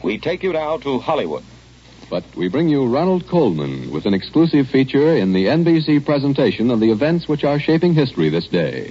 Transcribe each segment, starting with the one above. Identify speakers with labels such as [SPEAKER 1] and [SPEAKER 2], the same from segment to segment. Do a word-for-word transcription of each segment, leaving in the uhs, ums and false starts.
[SPEAKER 1] We take you now to Hollywood.
[SPEAKER 2] But we bring you Ronald Colman with an exclusive feature in the N B C presentation of the events which are shaping history this day.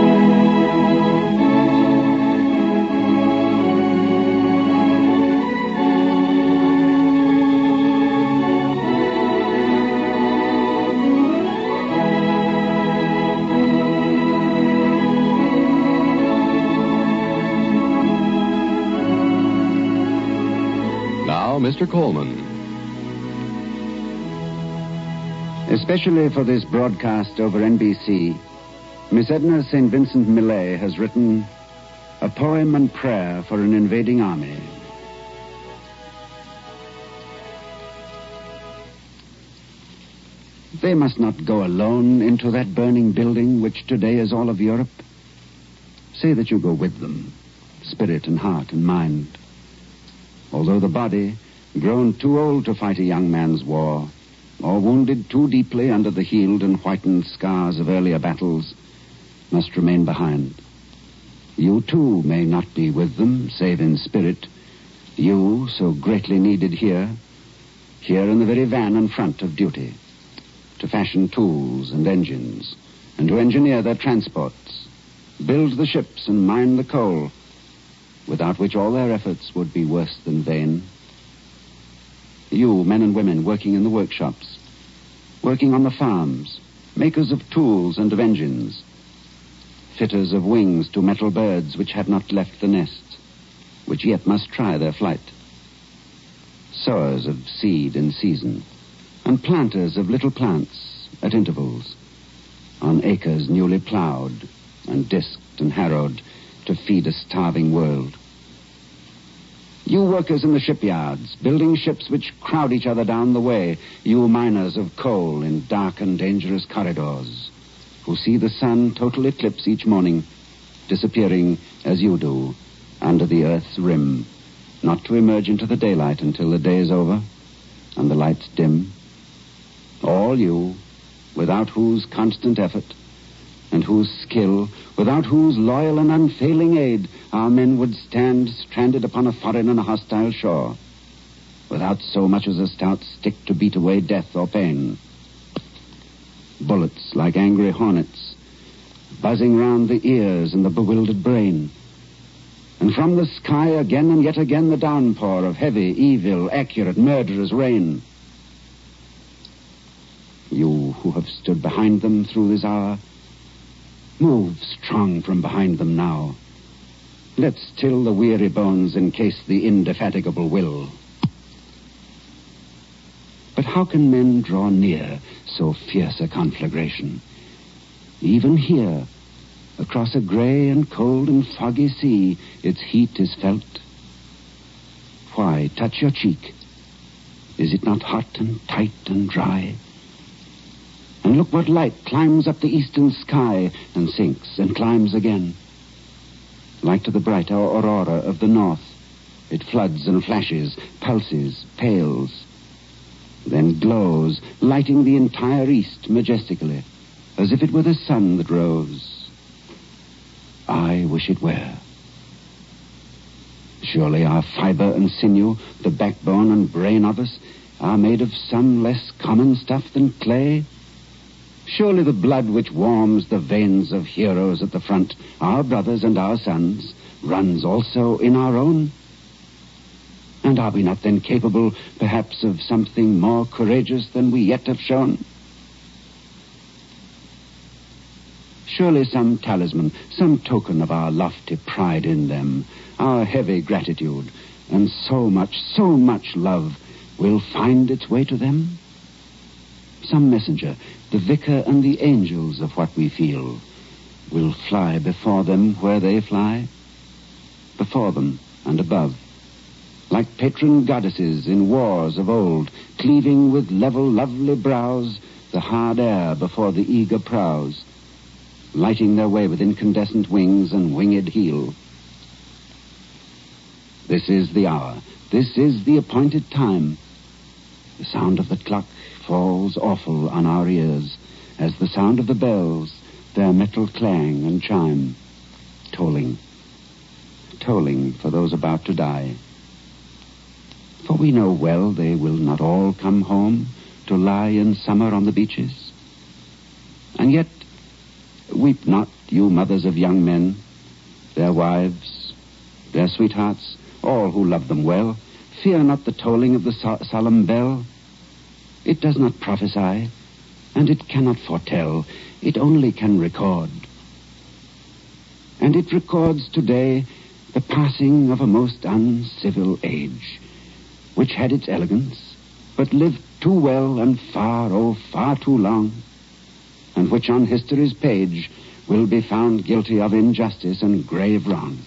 [SPEAKER 2] Now, Mister Colman.
[SPEAKER 3] Especially for this broadcast over N B C, Miss Edna Saint Vincent Millay has written a poem and prayer for an invading army. They must not go alone into that burning building which today is all of Europe. Say that you go with them, spirit and heart and mind. Although the body, grown too old to fight a young man's war, or wounded too deeply under the healed and whitened scars of earlier battles, must remain behind. You, too, may not be with them, save in spirit. You, so greatly needed here, here in the very van in front of duty, to fashion tools and engines, and to engineer their transports, build the ships and mine the coal, without which all their efforts would be worse than vain. You, men and women, working in the workshops, working on the farms, makers of tools and of engines, fitters of wings to metal birds which have not left the nest, which yet must try their flight, sowers of seed in season, and planters of little plants at intervals, on acres newly plowed and disked and harrowed to feed a starving world. You workers in the shipyards, building ships which crowd each other down the way. You miners of coal in dark and dangerous corridors, who see the sun total eclipse each morning, disappearing, as you do, under the earth's rim, not to emerge into the daylight until the day is over and the lights dim. All you, without whose constant effort and whose skill, without whose loyal and unfailing aid, our men would stand stranded upon a foreign and a hostile shore, without so much as a stout stick to beat away death or pain. Bullets like angry hornets, buzzing round the ears and the bewildered brain. And from the sky again and yet again the downpour of heavy, evil, accurate, murderous rain. You who have stood behind them through this hour, move strong from behind them now. Let's still the weary bones encase the indefatigable will. But how can men draw near so fierce a conflagration? Even here, across a gray and cold and foggy sea, its heat is felt. Why, touch your cheek. Is it not hot and tight and dry? And look what light climbs up the eastern sky and sinks and climbs again. Like to the bright aurora of the north, it floods and flashes, pulses, pales, then glows, lighting the entire east majestically, as if it were the sun that rose. I wish it were. Surely our fiber and sinew, the backbone and brain of us, are made of some less common stuff than clay. Surely the blood which warms the veins of heroes at the front, our brothers and our sons, runs also in our own. And are we not then capable, perhaps, of something more courageous than we yet have shown? Surely some talisman, some token of our lofty pride in them, our heavy gratitude, and so much, so much love will find its way to them? Some messenger, the vicar and the angels of what we feel, will fly before them where they fly, before them and above, like patron goddesses in wars of old, cleaving with level, lovely brows the hard air before the eager prows, lighting their way with incandescent wings and winged heel. This is the hour. This is the appointed time. The sound of the clock falls awful on our ears, as the sound of the bells, their metal clang and chime, tolling, tolling for those about to die. we know well they will not all come home to lie in summer on the beaches. And yet, weep not, you mothers of young men, their wives, their sweethearts, all who love them well. Fear not the tolling of the so- solemn bell. It does not prophesy, and it cannot foretell. It only can record. And it records today the passing of a most uncivil age, which had its elegance, but lived too well and far, oh, far too long, and which on history's page will be found guilty of injustice and grave wrong.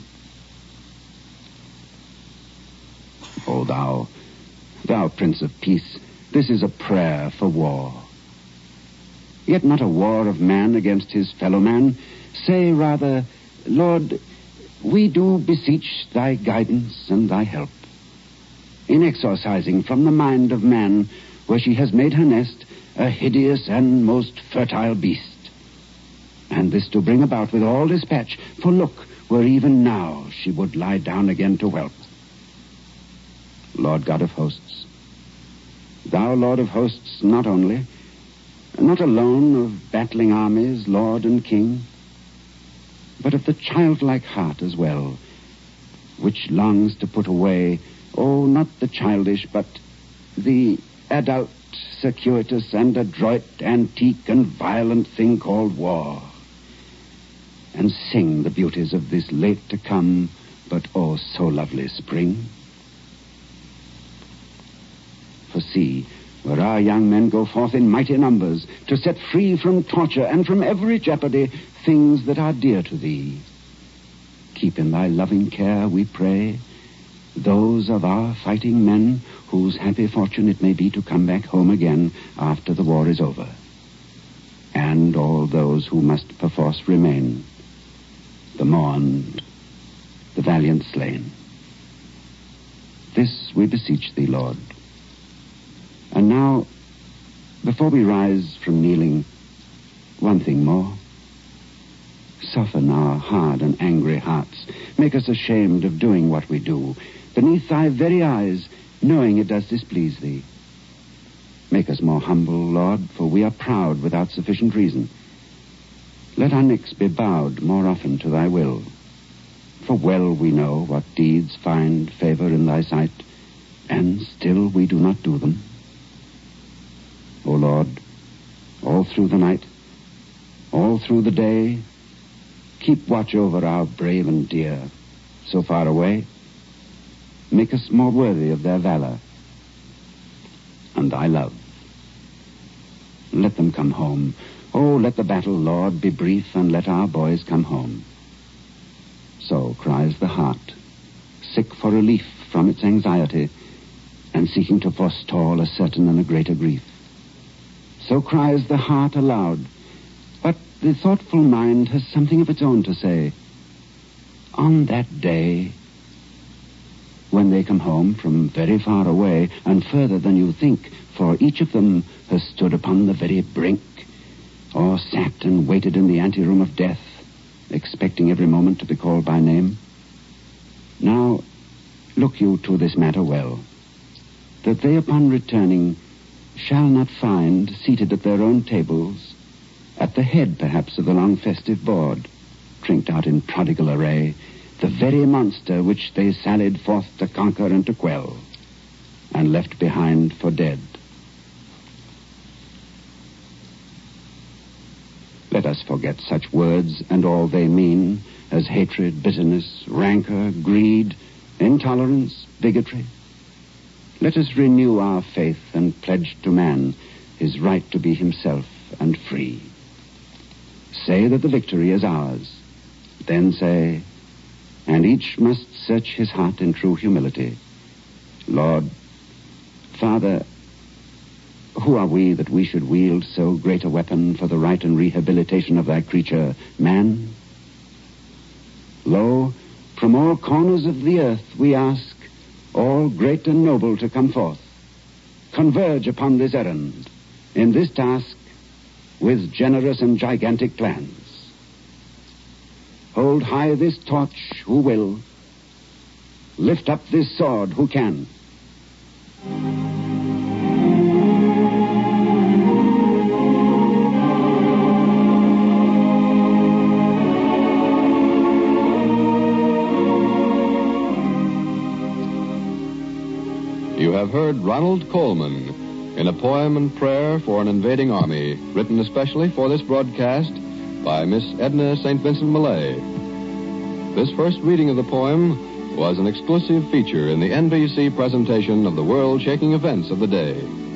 [SPEAKER 3] O thou, thou Prince of Peace, this is a prayer for war. Yet not a war of man against his fellow man. Say rather, Lord, we do beseech thy guidance and thy help in exorcising from the mind of man, where she has made her nest, a hideous and most fertile beast. And this to bring about with all dispatch, for look, where even now she would lie down again to whelp. Lord God of hosts, thou Lord of hosts not only, not alone of battling armies, Lord and King, but of the childlike heart as well, which longs to put away, oh, not the childish, but the adult, circuitous, and adroit, antique, and violent thing called war, and sing the beauties of this late to come, but oh, so lovely spring. For see, where our young men go forth in mighty numbers to set free from torture and from every jeopardy things that are dear to thee. Keep in thy loving care, we pray, those of our fighting men whose happy fortune it may be to come back home again after the war is over, and all those who must perforce remain, the mourned, the valiant slain. This we beseech thee, Lord. And now, before we rise from kneeling, one thing more. Soften our hard and angry hearts. Make us ashamed of doing what we do, beneath thy very eyes, knowing it does displease thee. Make us more humble, Lord, for we are proud without sufficient reason. Let our necks be bowed more often to thy will, for well we know what deeds find favor in thy sight, and still we do not do them. O Lord, all through the night, all through the day, keep watch over our brave and dear, so far away. Make us more worthy of their valor and thy love. Let them come home. Oh, let the battle, Lord, be brief, and let our boys come home. So cries the heart, sick for relief from its anxiety, and seeking to forestall a certain and a greater grief. So cries the heart aloud, but the thoughtful mind has something of its own to say. On that day, when they come home from very far away, and further than you think, for each of them has stood upon the very brink, or sat and waited in the anteroom of death, expecting every moment to be called by name. Now, look you to this matter well, that they upon returning shall not find, seated at their own tables, at the head perhaps of the long festive board, trinked out in prodigal array, the very monster which they sallied forth to conquer and to quell, and left behind for dead. Let us forget such words and all they mean as hatred, bitterness, rancor, greed, intolerance, bigotry. Let us renew our faith and pledge to man his right to be himself and free. Say that the victory is ours. Then say, and each must search his heart in true humility, Lord, Father, who are we that we should wield so great a weapon for the right and rehabilitation of thy creature, man? Lo, from all corners of the earth we ask, all great and noble to come forth, converge upon this errand, in this task, with generous and gigantic plans. Hold high this torch who will, lift up this sword who can,
[SPEAKER 2] You have heard Ronald Colman in a poem and prayer for an invading army, written especially for this broadcast by Miss Edna Saint Vincent Millay. This first reading of the poem was an exclusive feature in the N B C presentation of the world-shaking events of the day.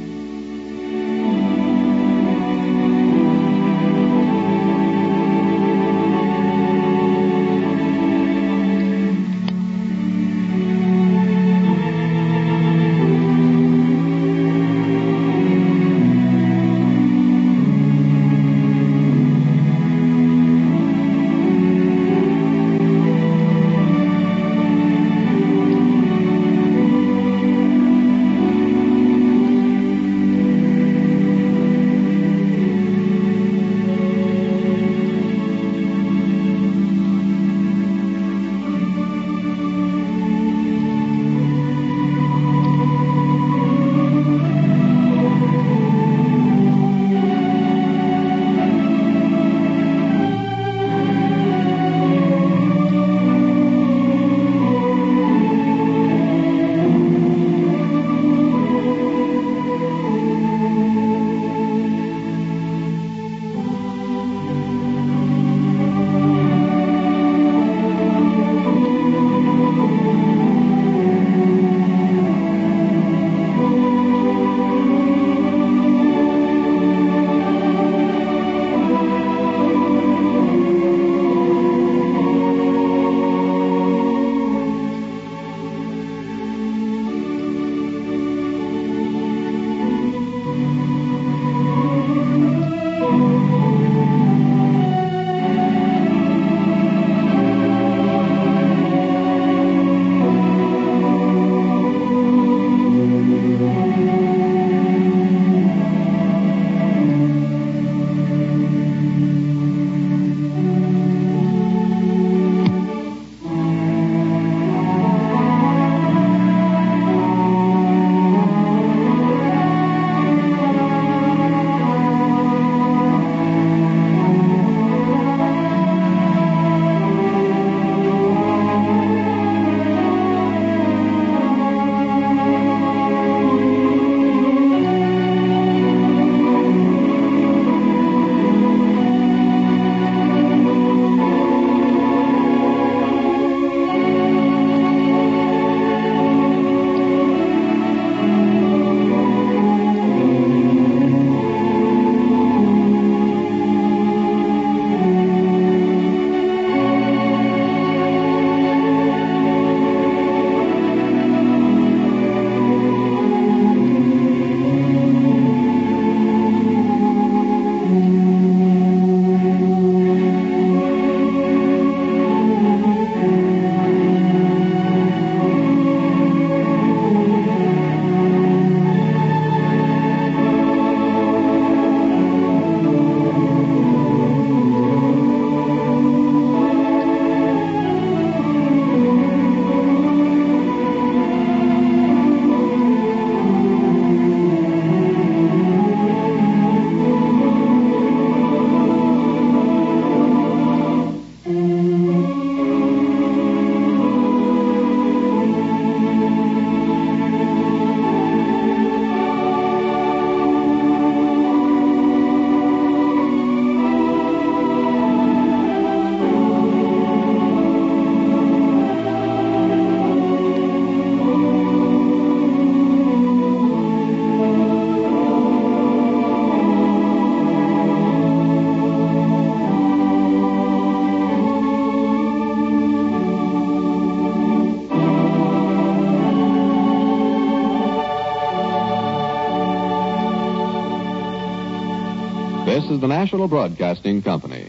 [SPEAKER 2] This is the National Broadcasting Company.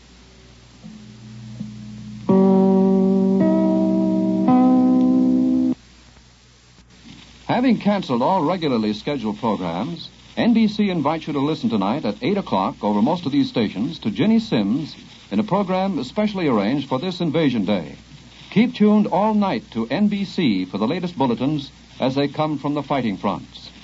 [SPEAKER 1] Having canceled all regularly scheduled programs, N B C invites you to listen tonight at eight o'clock over most of these stations to Ginny Sims in a program especially arranged for this Invasion Day. Keep tuned all night to N B C for the latest bulletins as they come from the fighting fronts.